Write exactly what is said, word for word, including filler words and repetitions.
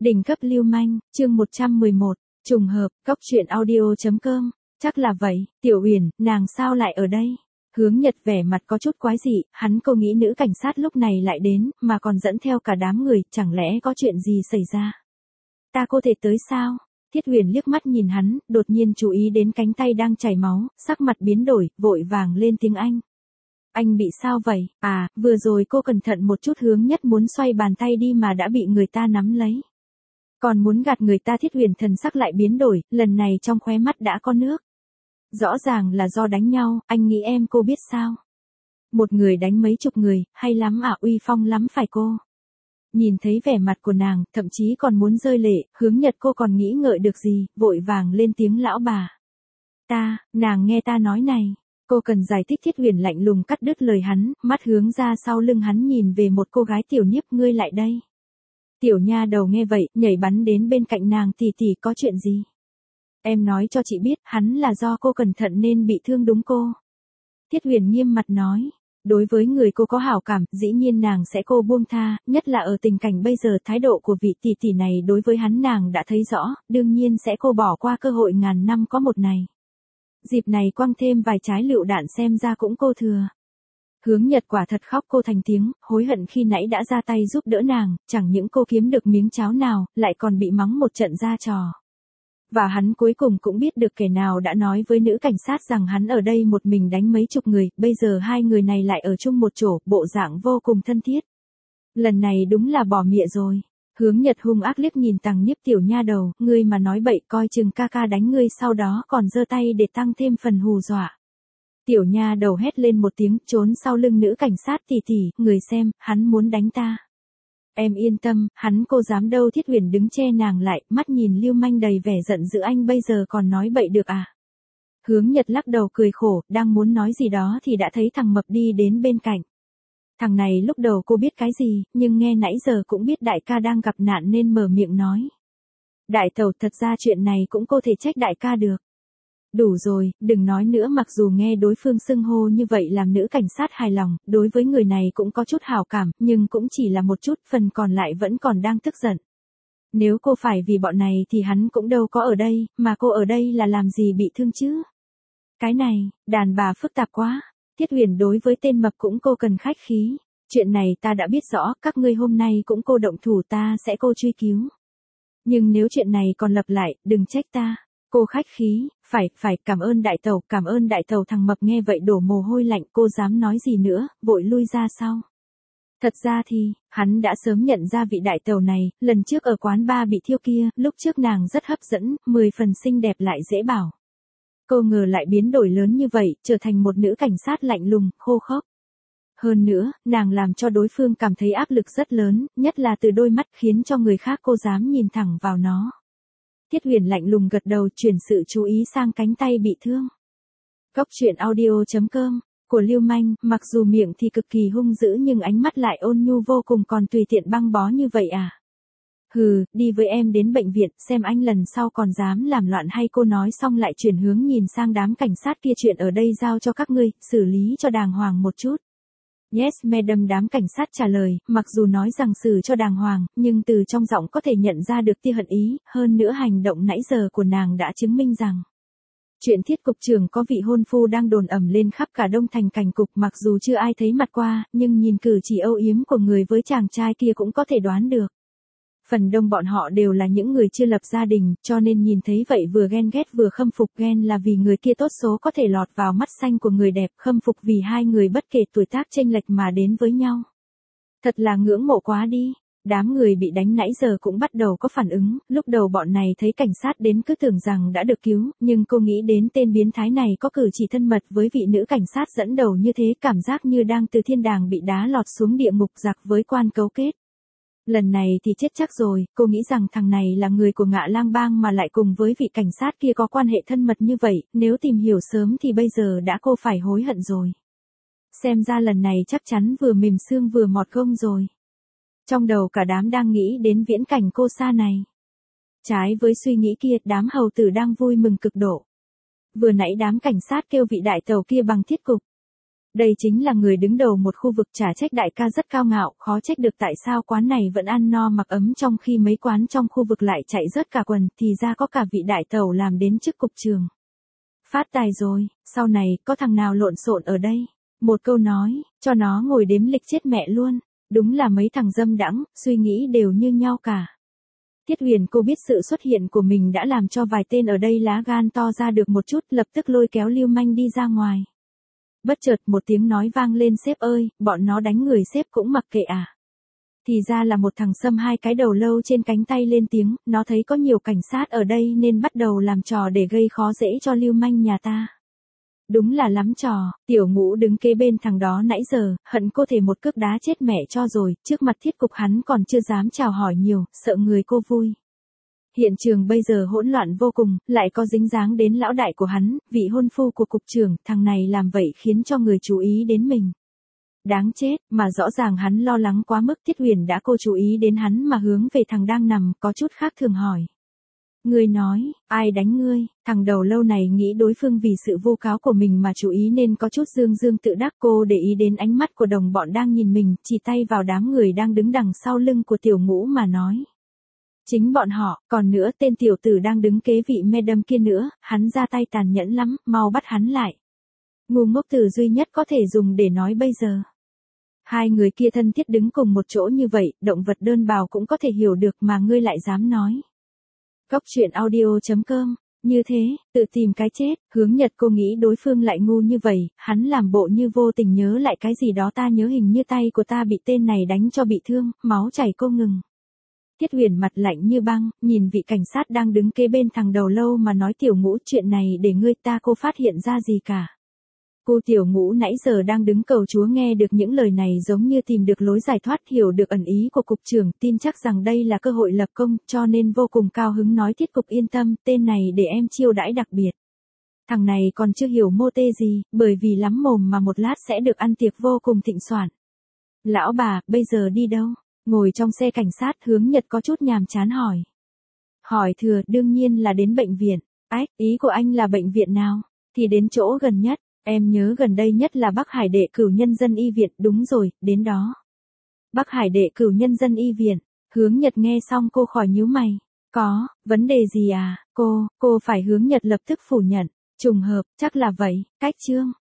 Đỉnh cấp lưu manh, chương một trăm mười một, trùng hợp, cóc truyện audio chấm com, chắc là vậy, Tiểu Uyển, nàng sao lại ở đây? Hướng Nhật vẻ mặt có chút quái dị, hắn cô nghĩ nữ cảnh sát lúc này lại đến, mà còn dẫn theo cả đám người, chẳng lẽ có chuyện gì xảy ra? Ta có thể tới sao? Thiết Huyền liếc mắt nhìn hắn, đột nhiên chú ý đến cánh tay đang chảy máu, sắc mặt biến đổi, vội vàng lên tiếng Anh. Anh bị sao vậy? À, vừa rồi cô cẩn thận một chút. Hướng Nhất muốn xoay bàn tay đi mà đã bị người ta nắm lấy. Còn muốn gạt người ta. Thiết Huyền thần sắc lại biến đổi, lần này trong khóe mắt đã có nước. Rõ ràng là do đánh nhau, anh nghĩ em cô biết sao? Một người đánh mấy chục người, hay lắm à, uy phong lắm phải cô? Nhìn thấy vẻ mặt của nàng, thậm chí còn muốn rơi lệ, Hướng Nhật cô còn nghĩ ngợi được gì, vội vàng lên tiếng lão bà. Ta, nàng nghe ta nói này. Cô cần giải thích. Thiết Huyền lạnh lùng cắt đứt lời hắn, mắt hướng ra sau lưng hắn nhìn về một cô gái. Tiểu Niếp, ngươi lại đây. Tiểu nha đầu nghe vậy, nhảy bắn đến bên cạnh nàng. Tỷ tỷ, có chuyện gì? Em nói cho chị biết, hắn là do cô cẩn thận nên bị thương đúng cô? Thiết Huyền nghiêm mặt nói. Đối với người cô có hảo cảm, dĩ nhiên nàng sẽ cô buông tha, nhất là ở tình cảnh bây giờ. Thái độ của vị tỷ tỷ này đối với hắn nàng đã thấy rõ, đương nhiên sẽ cô bỏ qua cơ hội ngàn năm có một này. Dịp này quăng thêm vài trái lựu đạn xem ra cũng cô thừa. Hướng Nhật quả thật khóc cô thành tiếng, hối hận khi nãy đã ra tay giúp đỡ nàng, chẳng những cô kiếm được miếng cháo nào, lại còn bị mắng một trận ra trò. Và hắn cuối cùng cũng biết được kẻ nào đã nói với nữ cảnh sát rằng hắn ở đây một mình đánh mấy chục người, bây giờ hai người này lại ở chung một chỗ, bộ dạng vô cùng thân thiết. Lần này đúng là bỏ mịa rồi. Hướng Nhật hung ác liếc nhìn Tằng Niếp. Tiểu nha đầu, ngươi mà nói bậy coi chừng ca ca đánh ngươi, sau đó còn giơ tay để tăng thêm phần hù dọa. Tiểu nha đầu hét lên một tiếng, trốn sau lưng nữ cảnh sát. Tỷ tỷ, người xem, hắn muốn đánh ta. Em yên tâm, hắn cô dám đâu. Thiết Huyền đứng che nàng lại, mắt nhìn lưu manh đầy vẻ giận dữ. Anh bây giờ còn nói bậy được à? Hướng Nhật lắc đầu cười khổ, đang muốn nói gì đó thì đã thấy thằng Mập đi đến bên cạnh. Thằng này lúc đầu cô biết cái gì, nhưng nghe nãy giờ cũng biết đại ca đang gặp nạn nên mở miệng nói. Đại tẩu, thật ra chuyện này cũng cô thể trách đại ca được. Đủ rồi, đừng nói nữa. Mặc dù nghe đối phương xưng hô như vậy làm nữ cảnh sát hài lòng, đối với người này cũng có chút hảo cảm, nhưng cũng chỉ là một chút, phần còn lại vẫn còn đang tức giận. Nếu cô phải vì bọn này thì hắn cũng đâu có ở đây, mà cô ở đây là làm gì bị thương chứ? Cái này, đàn bà phức tạp quá. Thiết Huyền đối với tên Mập cũng cô cần khách khí. Chuyện này ta đã biết rõ, các ngươi hôm nay cũng cô động thủ, ta sẽ cô truy cứu. Nhưng nếu chuyện này còn lặp lại, đừng trách ta. Cô khách khí, phải, phải, cảm ơn đại tẩu, cảm ơn đại tẩu. Thằng Mập nghe vậy đổ mồ hôi lạnh, cô dám nói gì nữa, vội lui ra sau. Thật ra thì, hắn đã sớm nhận ra vị đại tẩu này, lần trước ở quán bar bị thiêu kia, lúc trước nàng rất hấp dẫn, mười phần xinh đẹp lại dễ bảo. Cô ngờ lại biến đổi lớn như vậy, trở thành một nữ cảnh sát lạnh lùng, khô khốc. Hơn nữa, nàng làm cho đối phương cảm thấy áp lực rất lớn, nhất là từ đôi mắt, khiến cho người khác cô dám nhìn thẳng vào nó. Thiết Huyền lạnh lùng gật đầu, chuyển sự chú ý sang cánh tay bị thương. Cóc truyện audio chấm com, của lưu manh, mặc dù miệng thì cực kỳ hung dữ nhưng ánh mắt lại ôn nhu vô cùng. Còn tùy tiện băng bó như vậy à? Hừ, đi với em đến bệnh viện, xem anh lần sau còn dám làm loạn hay. Cô nói xong lại chuyển hướng nhìn sang đám cảnh sát kia. Chuyện ở đây giao cho các ngươi, xử lý cho đàng hoàng một chút. Yes madam, đám cảnh sát trả lời, mặc dù nói rằng xử cho đàng hoàng, nhưng từ trong giọng có thể nhận ra được tia hận ý, hơn nữa hành động nãy giờ của nàng đã chứng minh rằng. Chuyện Thiết cục trưởng có vị hôn phu đang đồn ẩm lên khắp cả Đông Thành cảnh cục, mặc dù chưa ai thấy mặt qua, nhưng nhìn cử chỉ âu yếm của người với chàng trai kia cũng có thể đoán được. Phần đông bọn họ đều là những người chưa lập gia đình, cho nên nhìn thấy vậy vừa ghen ghét vừa khâm phục. Ghen là vì người kia tốt số có thể lọt vào mắt xanh của người đẹp, khâm phục vì hai người bất kể tuổi tác chênh lệch mà đến với nhau. Thật là ngưỡng mộ quá đi. Đám người bị đánh nãy giờ cũng bắt đầu có phản ứng, lúc đầu bọn này thấy cảnh sát đến cứ tưởng rằng đã được cứu, nhưng cô nghĩ đến tên biến thái này có cử chỉ thân mật với vị nữ cảnh sát dẫn đầu như thế, cảm giác như đang từ thiên đàng bị đá lọt xuống địa ngục, giặc với quan cấu kết. Lần này thì chết chắc rồi. Cô nghĩ rằng thằng này là người của Ngạ Lang Bang mà lại cùng với vị cảnh sát kia có quan hệ thân mật như vậy, nếu tìm hiểu sớm thì bây giờ đã cô phải hối hận rồi. Xem ra lần này chắc chắn vừa mềm xương vừa mọt gông rồi. Trong đầu cả đám đang nghĩ đến viễn cảnh cô xa này. Trái với suy nghĩ kia, đám hầu tử đang vui mừng cực độ. Vừa nãy đám cảnh sát kêu vị đại tẩu kia bằng thiết cục. Đây chính là người đứng đầu một khu vực, chả trách đại ca rất cao ngạo, khó trách được tại sao quán này vẫn ăn no mặc ấm trong khi mấy quán trong khu vực lại chạy rớt cả quần, thì ra có cả vị đại tẩu làm đến chức cục trưởng. Phát tài rồi, sau này có thằng nào lộn xộn ở đây? Một câu nói, cho nó ngồi đếm lịch chết mẹ luôn. Đúng là mấy thằng dâm đãng, suy nghĩ đều như nhau cả. Tiết Huyền cô biết sự xuất hiện của mình đã làm cho vài tên ở đây lá gan to ra được một chút, lập tức lôi kéo Lưu Manh đi ra ngoài. Bất chợt một tiếng nói vang lên, sếp ơi, bọn nó đánh người sếp cũng mặc kệ à. Thì ra là một thằng xăm hai cái đầu lâu trên cánh tay lên tiếng, nó thấy có nhiều cảnh sát ở đây nên bắt đầu làm trò để gây khó dễ cho Lưu Manh nhà ta. Đúng là lắm trò, Tiểu Ngũ đứng kế bên thằng đó nãy giờ, hận cô thể một cước đá chết mẹ cho rồi, trước mặt thiết cục hắn còn chưa dám chào hỏi nhiều, sợ người cô vui. Hiện trường bây giờ hỗn loạn vô cùng, lại có dính dáng đến lão đại của hắn, vị hôn phu của cục trưởng, thằng này làm vậy khiến cho người chú ý đến mình. Đáng chết, mà rõ ràng hắn lo lắng quá mức, Tiết Huyền đã cô chú ý đến hắn mà hướng về thằng đang nằm, có chút khác thường hỏi. Ngươi nói, ai đánh ngươi? Thằng đầu lâu này nghĩ đối phương vì sự vô cáo của mình mà chú ý nên có chút dương dương tự đắc, cô để ý đến ánh mắt của đồng bọn đang nhìn mình, chỉ tay vào đám người đang đứng đằng sau lưng của Tiểu Ngũ mà nói. Chính bọn họ, còn nữa tên tiểu tử đang đứng kế vị madam kia nữa, hắn ra tay tàn nhẫn lắm, mau bắt hắn lại. Ngu ngốc từ duy nhất có thể dùng để nói bây giờ. Hai người kia thân thiết đứng cùng một chỗ như vậy, động vật đơn bào cũng có thể hiểu được mà ngươi lại dám nói. Góc truyện audio chấm com, như thế, tự tìm cái chết, Hướng Nhật cô nghĩ đối phương lại ngu như vậy, hắn làm bộ như vô tình nhớ lại cái gì đó, ta nhớ hình như tay của ta bị tên này đánh cho bị thương, máu chảy cô ngừng. Tiết Huyền mặt lạnh như băng, nhìn vị cảnh sát đang đứng kế bên thằng đầu lâu mà nói, Tiểu Ngũ, chuyện này để ngươi ta cô phát hiện ra gì cả. Cô Tiểu Ngũ nãy giờ đang đứng cầu chúa nghe được những lời này giống như tìm được lối giải thoát, hiểu được ẩn ý của cục trưởng, tin chắc rằng đây là cơ hội lập công, cho nên vô cùng cao hứng nói, Tiết cục yên tâm, tên này để em chiêu đãi đặc biệt. Thằng này còn chưa hiểu mô tê gì, bởi vì lắm mồm mà một lát sẽ được ăn tiệc vô cùng thịnh soạn. Lão bà, bây giờ đi đâu? Ngồi trong xe cảnh sát, Hướng Nhật có chút nhàm chán hỏi. Hỏi thừa, đương nhiên là đến bệnh viện. Ách, ý của anh là bệnh viện nào? Thì đến chỗ gần nhất. Em nhớ gần đây nhất là Bắc Hải Đệ Cửu Nhân Dân Y Viện, đúng rồi, đến đó. Bắc Hải Đệ Cửu Nhân Dân Y Viện, Hướng Nhật nghe xong cô khỏi nhíu mày. Có, vấn đề gì à, cô, cô phải Hướng Nhật lập tức phủ nhận. Trùng hợp, chắc là vậy, cách chương.